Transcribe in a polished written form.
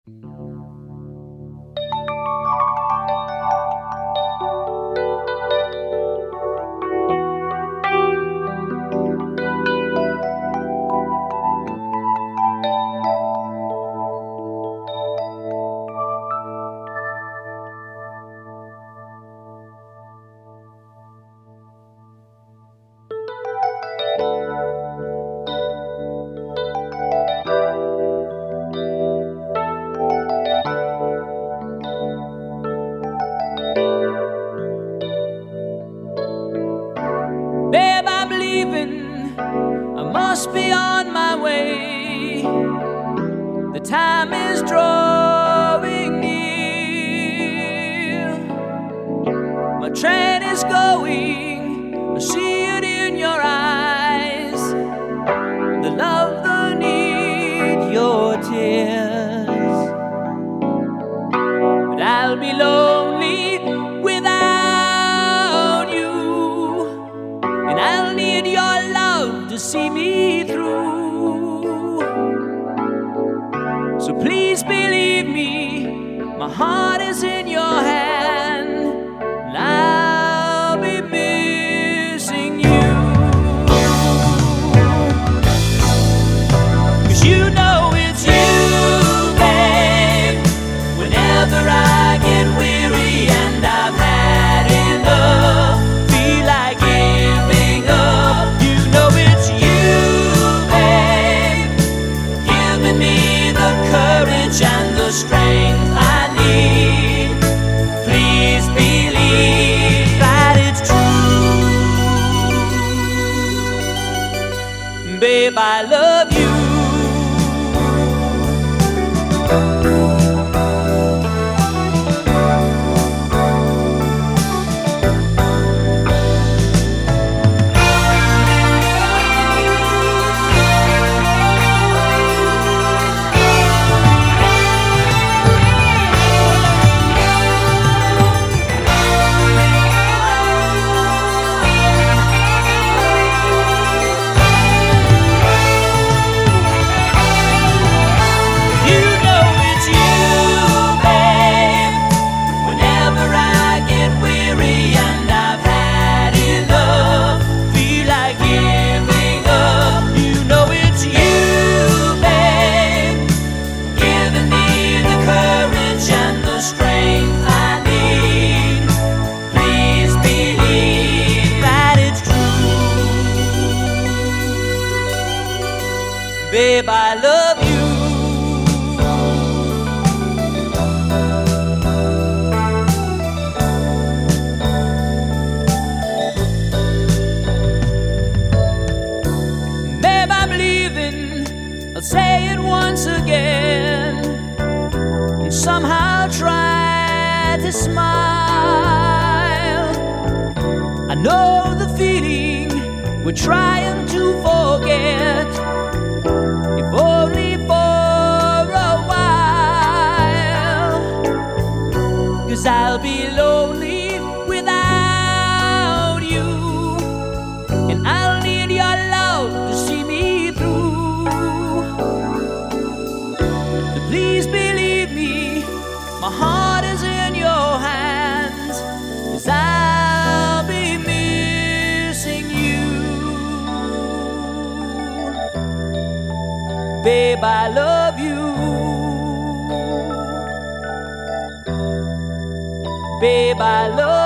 Babe, I'm leaving, I must be on my way. The time is drawing near. My train is going, I see it in your eyes. The love, the need, your tears. But I'll be lonely without you, and I'll need your love to see me through. So please believe me, my heart is in your hand, and I'll be missing you. 'Cause you know it's you, babe. Whenever I get weary and I've had enough, feel like giving up, you know it's you, babe, giving me the courage and the strength I need. Please believe that it's true. Babe, I love you. Babe, I love you. Babe, I'm leaving, I'll say it once again, and somehow try to smile. I know the feeling we're trying to forget, if only for a while. 'Cause I'll be lonely without you, and I'll need your love to see me through. So please believe me, my heart is in your hands, 'cause I'll be missing you. Babe, I love you. Babe, I love you.